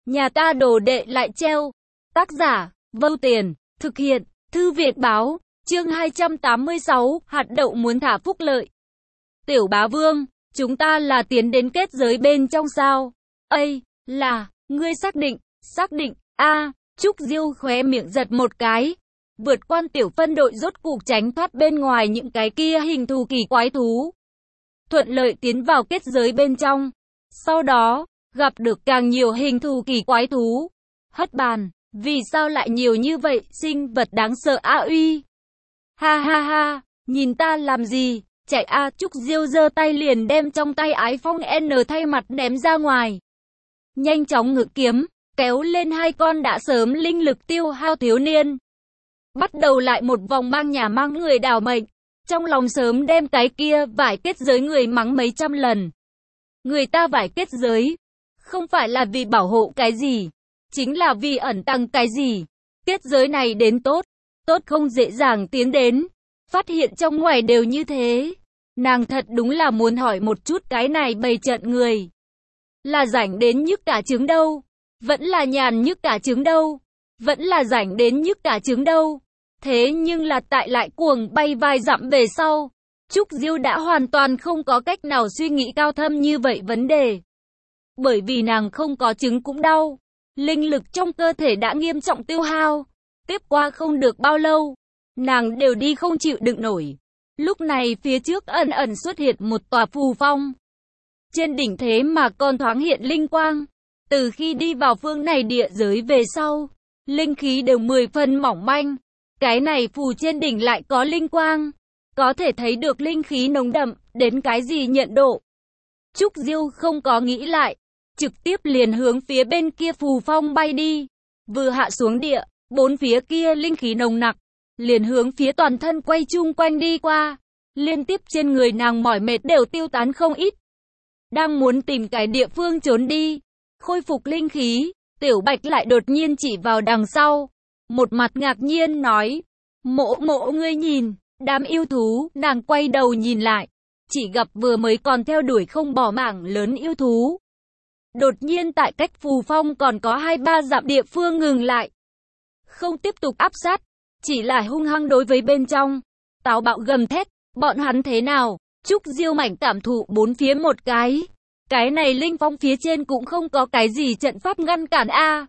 Nhà ta đồ đệ lại treo. Tác giả, Vâu Tiền, thực hiện, Thư Viện Báo, chương 286, hạt đậu muốn thả phúc lợi. Tiểu bá vương, chúng ta là tiến đến kết giới bên trong sao? Ây, là, ngươi xác định, Trúc Diêu khóe miệng giật một cái. Vượt quan tiểu phân đội rốt cục tránh thoát bên ngoài những cái kia hình thù kỳ quái thú. Thuận lợi tiến vào kết giới bên trong. Sau đó, gặp được càng nhiều hình thù kỳ quái thú. Hất bàn, vì sao lại nhiều như vậy, sinh vật đáng sợ uy. Ha ha ha, nhìn ta làm gì, chạy Trúc Diêu giơ tay liền đem trong tay ái phong N thay mặt ném ra ngoài. Nhanh chóng ngự kiếm, kéo lên hai con đã sớm linh lực tiêu hao thiếu niên. Bắt đầu lại một vòng mang nhà mang người đảo mệnh. Trong lòng sớm đem cái kia vải kết giới người mắng mấy trăm lần. Người ta vải kết giới, không phải là vì bảo hộ cái gì, chính là vì ẩn tàng cái gì. Kết giới này đến tốt không dễ dàng tiến đến. Phát hiện trong ngoài đều như thế. Nàng thật đúng là muốn hỏi một chút cái này bày trận người. Là rảnh đến nhức cả trứng đâu? Vẫn là nhàn nhức cả trứng đâu? Vẫn là rảnh đến nhức cả trứng đâu? Thế nhưng là tại lại cuồng bay vài dặm về sau. Trúc Diêu đã hoàn toàn không có cách nào suy nghĩ cao thâm như vậy vấn đề. Bởi vì nàng không có trứng cũng đau. Linh lực trong cơ thể đã nghiêm trọng tiêu hao. Tiếp qua không được bao lâu, nàng đều đi không chịu đựng nổi. Lúc này phía trước ẩn ẩn xuất hiện một tòa phù phong. Trên đỉnh thế mà còn thoáng hiện linh quang. Từ khi đi vào phương này địa giới về sau, linh khí đều 10 phần mỏng manh. Cái này phù trên đỉnh lại có linh quang. Có thể thấy được linh khí nồng đậm, đến cái gì nhận độ. Trúc Diêu không có nghĩ lại, trực tiếp liền hướng phía bên kia phù phong bay đi. Vừa hạ xuống địa, bốn phía kia linh khí nồng nặc, liền hướng phía toàn thân quay chung quanh đi qua. Liên tiếp trên người nàng mỏi mệt đều tiêu tán không ít. Đang muốn tìm cái địa phương trốn đi, khôi phục linh khí, Tiểu Bạch lại đột nhiên chỉ vào đằng sau. Một mặt ngạc nhiên nói, mộ ngươi nhìn, đám yêu thú. Nàng quay đầu nhìn lại, chỉ gặp vừa mới còn theo đuổi không bỏ mảng lớn yêu thú. Đột nhiên tại cách phù phong còn có 2-3 dặm địa phương ngừng lại. Không tiếp tục áp sát, chỉ là hung hăng đối với bên trong. Táo bạo gầm thét, bọn hắn thế nào? Trúc Diêu mảnh cảm thụ bốn phía một cái. Cái này linh phong phía trên cũng không có cái gì trận pháp ngăn cản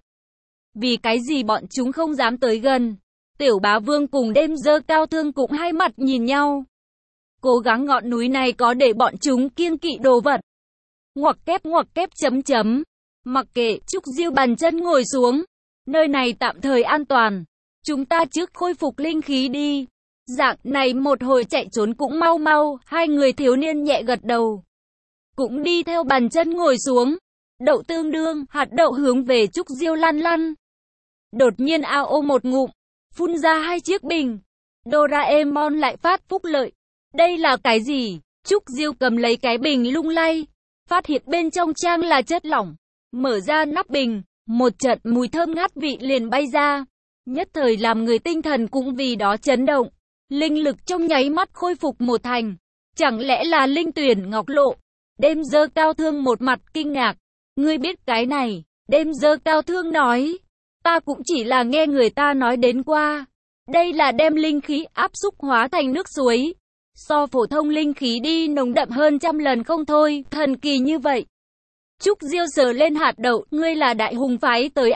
Vì cái gì bọn chúng không dám tới gần? Tiểu bá vương cùng đêm dơ cao thương cũng hai mặt nhìn nhau. Cố gắng ngọn núi này có để bọn chúng kiêng kỵ đồ vật. Ngoặc kép chấm. Mặc kệ, Trúc Diêu bàn chân ngồi xuống. Nơi này tạm thời an toàn. Chúng ta trước khôi phục linh khí đi. Dạng này một hồi chạy trốn cũng mau. Hai người thiếu niên nhẹ gật đầu. Cũng đi theo bàn chân ngồi xuống. Đậu tương đương, hạt đậu hướng về Trúc Diêu lăn. Đột nhiên một ngụm, phun ra 2 chiếc bình. Doraemon lại phát phúc lợi. Đây là cái gì? Trúc Diêu cầm lấy cái bình lung lay. Phát hiện bên trong trang là chất lỏng. Mở ra nắp bình, một trận mùi thơm ngát vị liền bay ra. Nhất thời làm người tinh thần cũng vì đó chấn động. Linh lực trong nháy mắt khôi phục một thành. Chẳng lẽ là linh tuyển ngọc lộ? Đêm dơ cao thương một mặt kinh ngạc. Ngươi biết cái này? Đêm dơ cao thương nói. Ta cũng chỉ là nghe người ta nói đến qua. Đây là đem linh khí áp xúc hóa thành nước suối. So phổ thông linh khí đi nồng đậm hơn 100 lần không thôi, thần kỳ như vậy. Trúc Diêu sờ lên hạt đậu, ngươi là đại hùng phái tới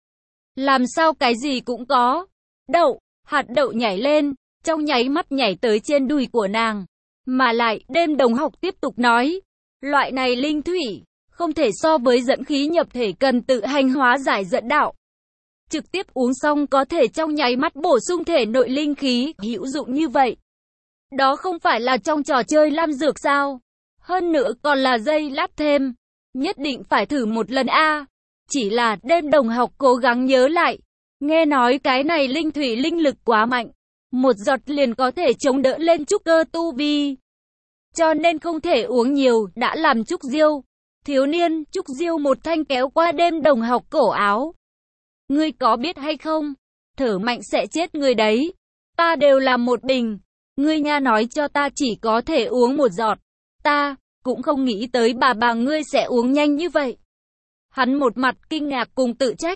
Làm sao cái gì cũng có. Hạt đậu nhảy lên, trong nháy mắt nhảy tới trên đùi của nàng. Mà lại, đêm đồng học tiếp tục nói. Loại này linh thủy, không thể so với dẫn khí nhập thể cần tự hành hóa giải dẫn đạo. Trực tiếp uống xong có thể trong nháy mắt bổ sung thể nội linh khí, hữu dụng như vậy. Đó không phải là trong trò chơi lam dược sao? Hơn nữa còn là dây lát thêm. Nhất định phải thử một lần Chỉ là đêm đồng học cố gắng nhớ lại. Nghe nói cái này linh thủy linh lực quá mạnh. Một giọt liền có thể chống đỡ lên trúc cơ tu vi. Cho nên không thể uống nhiều, đã làm Trúc Diêu. Thiếu niên, Trúc Diêu một thanh kéo qua đêm đồng học cổ áo. Ngươi có biết hay không? Thở mạnh sẽ chết người đấy. Ta đều làm một bình. Ngươi nha nói cho ta chỉ có thể uống một giọt. Ta cũng không nghĩ tới bà ngươi sẽ uống nhanh như vậy. Hắn một mặt kinh ngạc cùng tự trách.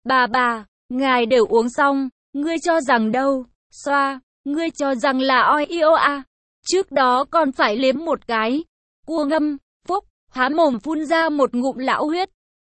Bà, ngài đều uống xong, ngươi cho rằng đâu, xoa, ngươi cho rằng là oi yêu à. Trước đó còn phải liếm một cái. Cua ngâm, phúc, há mồm phun ra một ngụm lão huyết.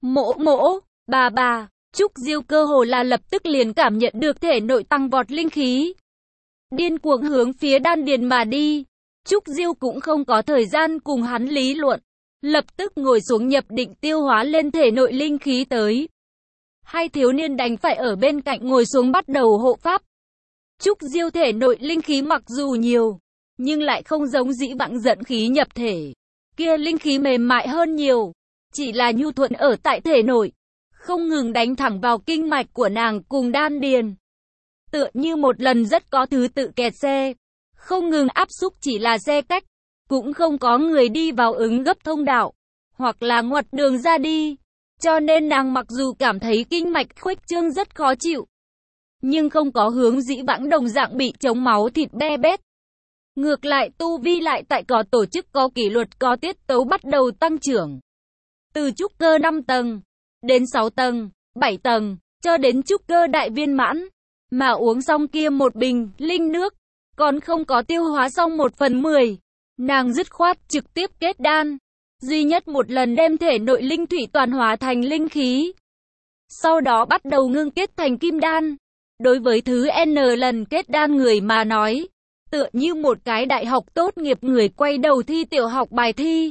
Mỗ, bà, Trúc Diêu cơ hồ là lập tức liền cảm nhận được thể nội tăng vọt linh khí. Điên cuồng hướng phía đan điền mà đi. Trúc Diêu cũng không có thời gian cùng hắn lý luận. Lập tức ngồi xuống nhập định tiêu hóa lên thể nội linh khí tới. Hai thiếu niên đành phải ở bên cạnh ngồi xuống bắt đầu hộ pháp. Trúc Diêu thể nội linh khí mặc dù nhiều, nhưng lại không giống dĩ vãng dẫn khí nhập thể. Kia linh khí mềm mại hơn nhiều, chỉ là nhu thuận ở tại thể nội, không ngừng đánh thẳng vào kinh mạch của nàng cùng đan điền. Tựa như một lần rất có thứ tự kẹt xe, không ngừng áp xúc chỉ là xe cách, cũng không có người đi vào ứng gấp thông đạo, hoặc là ngoặt đường ra đi. Cho nên nàng mặc dù cảm thấy kinh mạch khuếch trương rất khó chịu, nhưng không có hướng dĩ vãng đồng dạng bị chống máu thịt be bét. Ngược lại tu vi lại tại có tổ chức có kỷ luật có tiết tấu bắt đầu tăng trưởng. Từ trúc cơ 5 tầng, đến 6 tầng, 7 tầng, cho đến trúc cơ đại viên mãn. Mà uống xong kia một bình linh nước, còn không có tiêu hóa xong 1/10. Nàng dứt khoát trực tiếp kết đan. Duy nhất một lần đem thể nội linh thủy toàn hóa thành linh khí. Sau đó bắt đầu ngưng kết thành kim đan. Đối với thứ N lần kết đan người mà nói, tựa như một cái đại học tốt nghiệp người quay đầu thi tiểu học bài thi.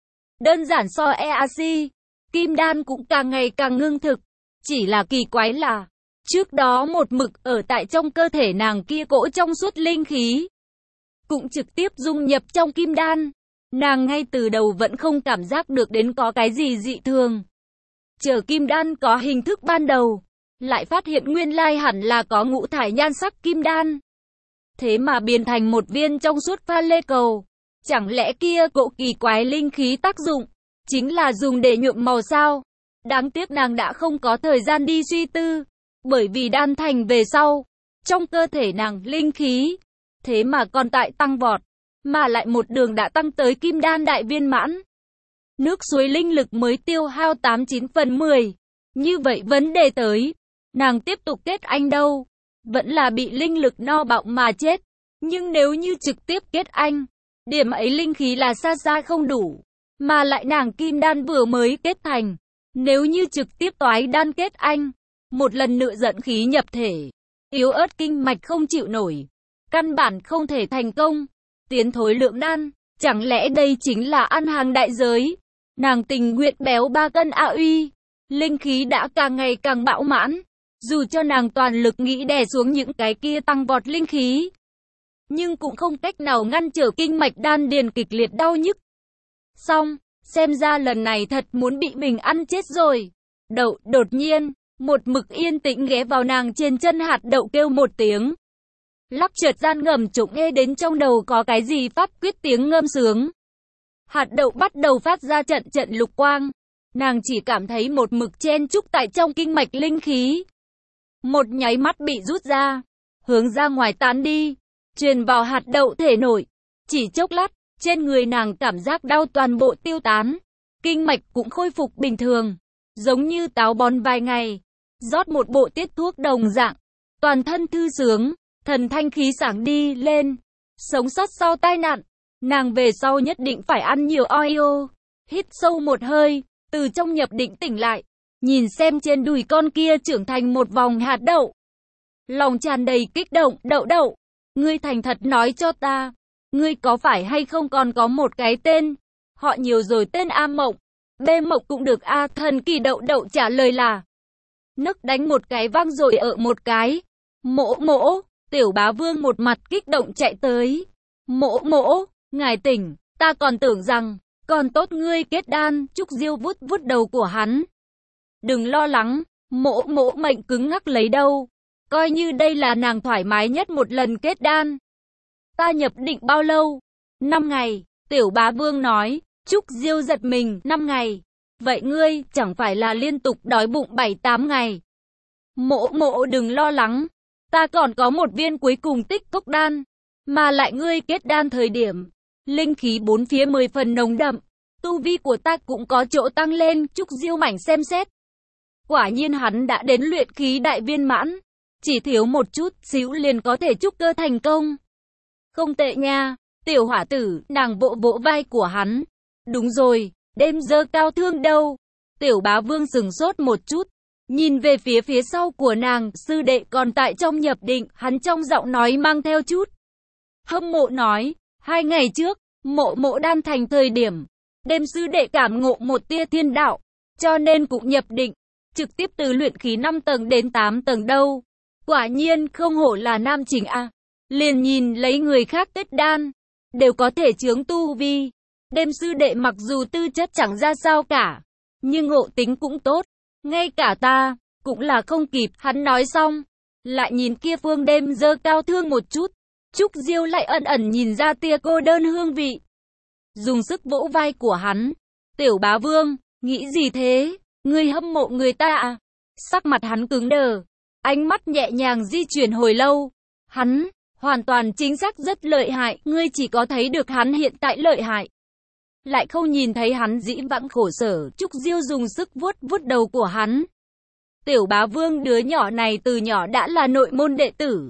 Đơn giản so EAC, kim đan cũng càng ngày càng ngưng thực. Chỉ là kỳ quái là, trước đó một mực ở tại trong cơ thể nàng kia cỗ trong suốt linh khí, cũng trực tiếp dung nhập trong kim đan. Nàng ngay từ đầu vẫn không cảm giác được đến có cái gì dị thường. Chờ kim đan có hình thức ban đầu, lại phát hiện nguyên lai hẳn là có ngũ thải nhan sắc kim đan. Thế mà biến thành một viên trong suốt pha lê cầu. Chẳng lẽ kia cỗ kỳ quái linh khí tác dụng, chính là dùng để nhuộm màu sao? Đáng tiếc nàng đã không có thời gian đi suy tư. Bởi vì đan thành về sau, trong cơ thể nàng linh khí, thế mà còn tại tăng vọt. Mà lại một đường đã tăng tới kim đan đại viên mãn. Nước suối linh lực mới tiêu hao 89/10. Như vậy vấn đề tới, nàng tiếp tục kết anh đâu? Vẫn là bị linh lực no bọng mà chết. Nhưng nếu như trực tiếp kết anh, điểm ấy linh khí là xa xa không đủ. Mà lại nàng kim đan vừa mới kết thành. Nếu như trực tiếp toái đan kết anh, một lần nữa dẫn khí nhập thể, yếu ớt kinh mạch không chịu nổi, căn bản không thể thành công. Tiến thối lượng đan, chẳng lẽ đây chính là ăn hàng đại giới? Nàng tình nguyện béo 3 cân a uy. Linh khí đã càng ngày càng bạo mãn. Dù cho nàng toàn lực nghĩ đè xuống những cái kia tăng vọt linh khí, nhưng cũng không cách nào ngăn trở kinh mạch đan điền kịch liệt đau nhức. Xong, xem ra lần này thật muốn bị mình ăn chết rồi. Đột nhiên, một mực yên tĩnh ghé vào nàng trên chân hạt đậu kêu một tiếng. Lắc chợt gian ngầm trụng nghe đến trong đầu có cái gì pháp quyết tiếng ngâm sướng. Hạt đậu bắt đầu phát ra trận lục quang. Nàng chỉ cảm thấy một mực chen chúc tại trong kinh mạch linh khí. Một nháy mắt bị rút ra, hướng ra ngoài tán đi, truyền vào hạt đậu thể nội. Chỉ chốc lát, trên người nàng cảm giác đau toàn bộ tiêu tán. Kinh mạch cũng khôi phục bình thường, giống như táo bón vài ngày. Rót một bộ tiết thuốc đồng dạng, toàn thân thư sướng. Thần thanh khí sảng đi lên. Sống sót sau tai nạn, nàng về sau nhất định phải ăn nhiều oio. Hít sâu một hơi, từ trong nhập định tỉnh lại, nhìn xem trên đùi con kia trưởng thành một vòng hạt đậu. Lòng tràn đầy kích động. Đậu, ngươi thành thật nói cho ta, ngươi có phải hay không còn có một cái tên? Họ nhiều rồi, tên A Mộng, B Mộng cũng được a. Thần kỳ đậu trả lời là, nấc đánh một cái vang rồi ở một cái. Mỗ. Tiểu bá vương một mặt kích động chạy tới. Mỗ, ngài tỉnh, ta còn tưởng rằng, còn tốt ngươi kết đan. Trúc Diêu vuốt đầu của hắn. Đừng lo lắng, mỗ mệnh cứng ngắc lấy đâu. Coi như đây là nàng thoải mái nhất một lần kết đan. Ta nhập định bao lâu? 5 ngày, tiểu bá vương nói. Trúc Diêu giật mình, 5 ngày. Vậy ngươi chẳng phải là liên tục đói bụng 7-8 ngày. Mỗ đừng lo lắng. Ta còn có một viên cuối cùng tích cốc đan. Mà lại ngươi kết đan thời điểm, linh khí bốn phía 10 phần nồng đậm. tu vi của ta cũng có chỗ tăng lên. Trúc Diêu mảnh xem xét. Quả nhiên hắn đã đến luyện khí đại viên mãn. Chỉ thiếu một chút xíu liền có thể trúc cơ thành công. Không tệ nha, tiểu hỏa tử. Nàng vỗ vỗ vai của hắn. Đúng rồi, đêm dơ cao thương đâu? Tiểu bá vương sừng sốt một chút. Nhìn về phía sau của nàng, sư đệ còn tại trong nhập định. Hắn trong giọng nói mang theo chút hâm mộ nói, 2 ngày trước, mộ đan thành thời điểm, đêm sư đệ cảm ngộ một tia thiên đạo, cho nên cũng nhập định, trực tiếp từ luyện khí 5 tầng đến 8 tầng đâu. Quả nhiên không hổ là nam chính a. Liền nhìn lấy người khác kết đan, đều có thể chướng tu vi. Đêm sư đệ mặc dù tư chất chẳng ra sao cả, nhưng ngộ tính cũng tốt. Ngay cả ta, cũng là không kịp. Hắn nói xong, lại nhìn kia phương đêm dơ cao thương một chút. Trúc Diêu lại ẩn ẩn nhìn ra tia cô đơn hương vị. Dùng sức vỗ vai của hắn. Tiểu bá vương, nghĩ gì thế? Ngươi hâm mộ người ta à? Sắc mặt hắn cứng đờ. Ánh mắt nhẹ nhàng di chuyển hồi lâu. Hắn, hoàn toàn chính xác rất lợi hại. Ngươi chỉ có thấy được hắn hiện tại lợi hại, lại không nhìn thấy hắn dĩ vãng khổ sở. Trúc Diêu dùng sức vuốt đầu của hắn. Tiểu bá vương đứa nhỏ này từ nhỏ đã là nội môn đệ tử.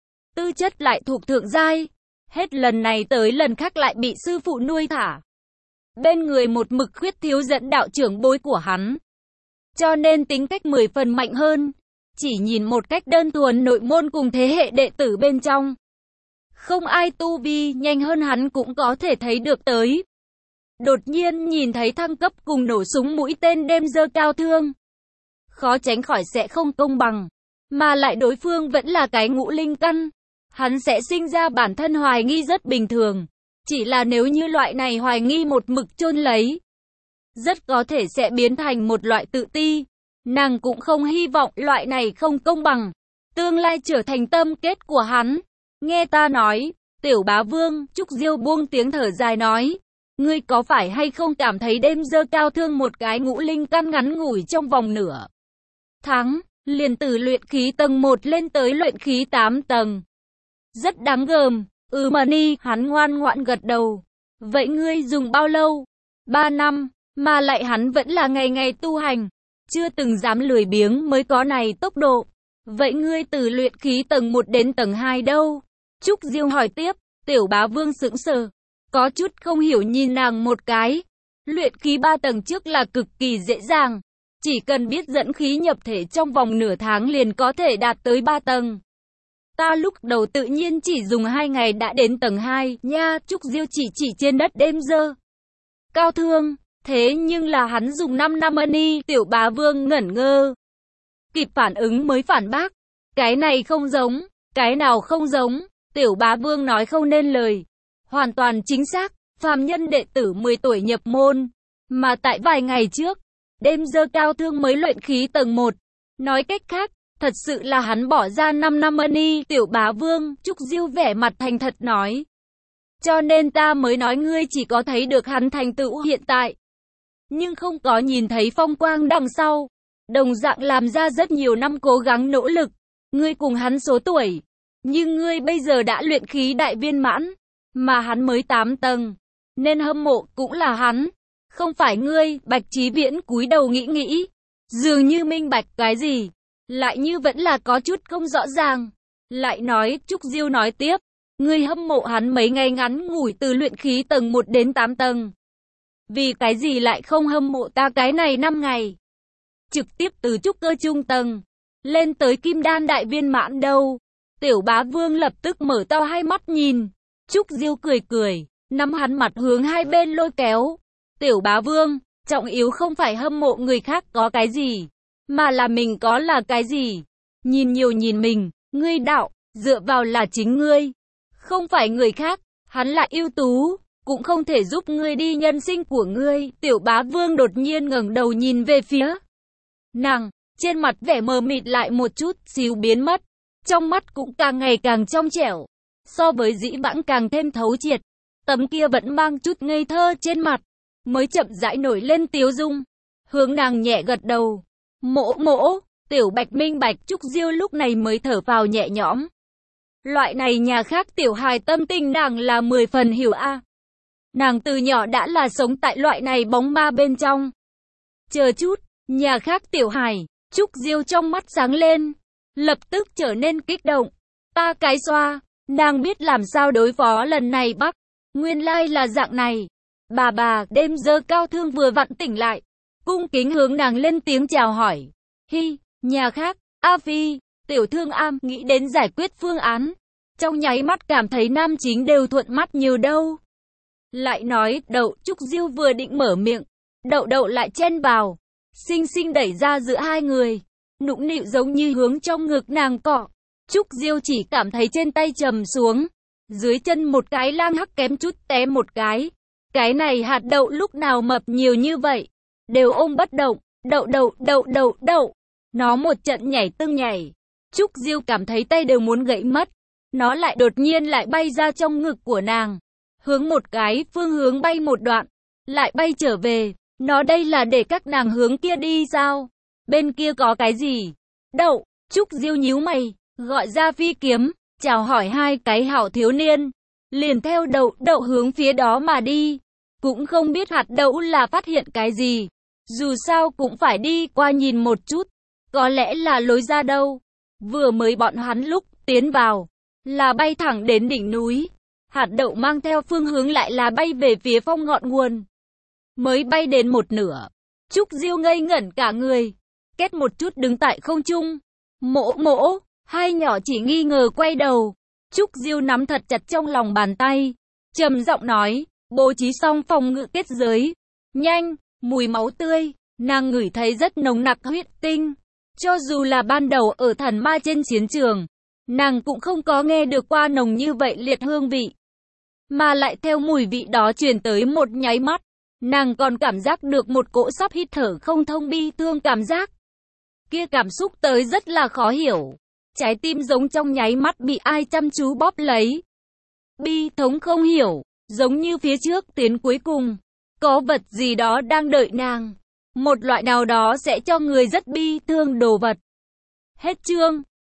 Tư chất lại thuộc thượng giai. Hết lần này tới lần khác lại bị sư phụ nuôi thả. Bên người một mực khuyết thiếu dẫn đạo trưởng bối của hắn. Cho nên tính cách 10 phần mạnh hơn. Chỉ nhìn một cách đơn thuần nội môn cùng thế hệ đệ tử bên trong, không ai tu vi nhanh hơn hắn cũng có thể thấy được tới. Đột nhiên nhìn thấy thăng cấp cùng nổ súng mũi tên đêm dơ cao thương, khó tránh khỏi sẽ không công bằng. Mà lại đối phương vẫn là cái ngũ linh căn, hắn sẽ sinh ra bản thân hoài nghi rất bình thường. Chỉ là nếu như loại này hoài nghi một mực chôn lấy, rất có thể sẽ biến thành một loại tự ti. Nàng cũng không hy vọng loại này không công bằng tương lai trở thành tâm kết của hắn. Nghe ta nói, tiểu bá vương. Trúc Diêu buông tiếng thở dài nói, ngươi có phải hay không cảm thấy đêm dơ cao thương một cái ngũ linh căn ngắn ngủi trong vòng nửa tháng, liền từ luyện khí tầng 1 lên tới luyện khí 8 tầng. Rất đáng gờm. Mani, hắn ngoan ngoãn gật đầu. Vậy ngươi dùng bao lâu? 3 năm, mà lại hắn vẫn là ngày ngày tu hành, chưa từng dám lười biếng mới có này tốc độ. Vậy ngươi từ luyện khí tầng 1 đến tầng 2 đâu? Trúc Diêu hỏi tiếp. Tiểu bá vương sững sờ, có chút không hiểu nhìn nàng một cái. Luyện khí 3 tầng trước là cực kỳ dễ dàng, chỉ cần biết dẫn khí nhập thể trong vòng nửa tháng liền có thể đạt tới 3 tầng. Ta lúc đầu tự nhiên chỉ dùng 2 ngày đã đến tầng 2 nha. Trúc Diêu chỉ trên đất đêm dơ cao thương. Thế nhưng là hắn dùng 5 năm Mani. Tiểu bá vương ngẩn ngơ, kịp phản ứng mới phản bác. Cái này không giống. Cái nào không giống? Tiểu bá vương nói không nên lời. Hoàn toàn chính xác, phàm nhân đệ tử 10 tuổi nhập môn, mà tại vài ngày trước, đêm dơ cao thương mới luyện khí tầng 1. Nói cách khác, thật sự là hắn bỏ ra 5 năm Mani. Tiểu bá vương. Trúc Diêu vẻ mặt thành thật nói, cho nên ta mới nói ngươi chỉ có thấy được hắn thành tựu hiện tại, nhưng không có nhìn thấy phong quang đằng sau. Đồng dạng làm ra rất nhiều năm cố gắng nỗ lực. Ngươi cùng hắn số tuổi, nhưng ngươi bây giờ đã luyện khí đại viên mãn, mà hắn mới 8 tầng, nên hâm mộ cũng là hắn, không phải ngươi. Bạch Chí Viễn cúi đầu nghĩ, dường như minh bạch cái gì, lại như vẫn là có chút không rõ ràng. Lại nói, Trúc Diêu nói tiếp, ngươi hâm mộ hắn mấy ngày ngắn ngủi từ luyện khí tầng 1 đến 8 tầng. Vì cái gì lại không hâm mộ ta cái này 5 ngày, trực tiếp từ trúc cơ trung tầng lên tới kim đan đại viên mãn đâu? Tiểu bá vương lập tức mở to hai mắt nhìn. Trúc Diêu cười, nắm hắn mặt hướng hai bên lôi kéo. Tiểu bá vương, trọng yếu không phải hâm mộ người khác có cái gì, mà là mình có là cái gì. Nhìn nhiều nhìn mình, ngươi đạo, dựa vào là chính ngươi, không phải người khác. Hắn là ưu tú, cũng không thể giúp ngươi đi nhân sinh của ngươi. Tiểu bá vương đột nhiên ngẩng đầu nhìn về phía nàng, trên mặt vẻ mờ mịt lại một chút xíu biến mất, trong mắt cũng càng ngày càng trong trẻo, so với dĩ vãng càng thêm thấu triệt. Tấm kia vẫn mang chút ngây thơ trên mặt, mới chậm rãi nổi lên tiếu dung, hướng nàng nhẹ gật đầu. Mỗ, Tiểu Bạch minh bạch. Trúc Diêu lúc này mới thở vào nhẹ nhõm. Loại này nhà khác tiểu hài tâm tình nàng là 10 phần hiểu a. Nàng từ nhỏ đã là sống tại loại này bóng ma bên trong. Chờ chút, nhà khác Tiểu Hải, Trúc Diêu trong mắt sáng lên, lập tức trở nên kích động. Ta cái xoa, nàng biết làm sao đối phó lần này Bắc. Nguyên lai là dạng này. Bà đêm dơ cao thương vừa vặn tỉnh lại, cung kính hướng nàng lên tiếng chào hỏi. Hi, nhà khác, A Phi, Tiểu Thương Am nghĩ đến giải quyết phương án. Trong nháy mắt cảm thấy nam chính đều thuận mắt nhiều đâu. Lại nói, Trúc Diêu vừa định mở miệng, Đậu lại chen vào, xinh xinh đẩy ra giữa hai người, nũng nịu giống như hướng trong ngực nàng cọ. Trúc Diêu chỉ cảm thấy trên tay trầm xuống, dưới chân một cái lang hắc kém chút té một cái. Cái này hạt đậu lúc nào mập nhiều như vậy, đều ôm bất động. Đậu. Nó một trận nhảy tưng nhảy. Trúc Diêu cảm thấy tay đều muốn gãy mất. Nó lại đột nhiên lại bay ra trong ngực của nàng, hướng một cái phương hướng bay một đoạn, lại bay trở về. Nó đây là để các nàng hướng kia đi sao? Bên kia có cái gì? Đậu, Trúc Diêu nhíu mày, gọi ra phi kiếm, chào hỏi hai cái hảo thiếu niên, liền theo Đậu hướng phía đó mà đi. Cũng không biết hạt đậu là phát hiện cái gì, dù sao cũng phải đi qua nhìn một chút, có lẽ là lối ra đâu. Vừa mới bọn hắn lúc tiến vào, là bay thẳng đến đỉnh núi. Hạt đậu mang theo phương hướng lại là bay về phía phong ngọn nguồn. Mới bay đến một nửa, Trúc Diêu ngây ngẩn cả người, két một chút đứng tại không trung. Mỗ, hai nhỏ chỉ nghi ngờ quay đầu. Trúc Diêu nắm thật chặt trong lòng bàn tay, trầm giọng nói, bố trí xong phòng ngự kết giới. Nhanh, mùi máu tươi, nàng ngửi thấy rất nồng nặc huyết tinh. Cho dù là ban đầu ở thần ma trên chiến trường, nàng cũng không có nghe được qua nồng như vậy liệt hương vị. Mà lại theo mùi vị đó truyền tới một nháy mắt, nàng còn cảm giác được một cỗ sắp hít thở không thông bi thương cảm giác. Kia cảm xúc tới rất là khó hiểu. Trái tim giống trong nháy mắt bị ai chăm chú bóp lấy. Bi thống không hiểu, giống như phía trước tiến cuối cùng, có vật gì đó đang đợi nàng. Một loại nào đó sẽ cho người rất bi thương đồ vật. Hết chương.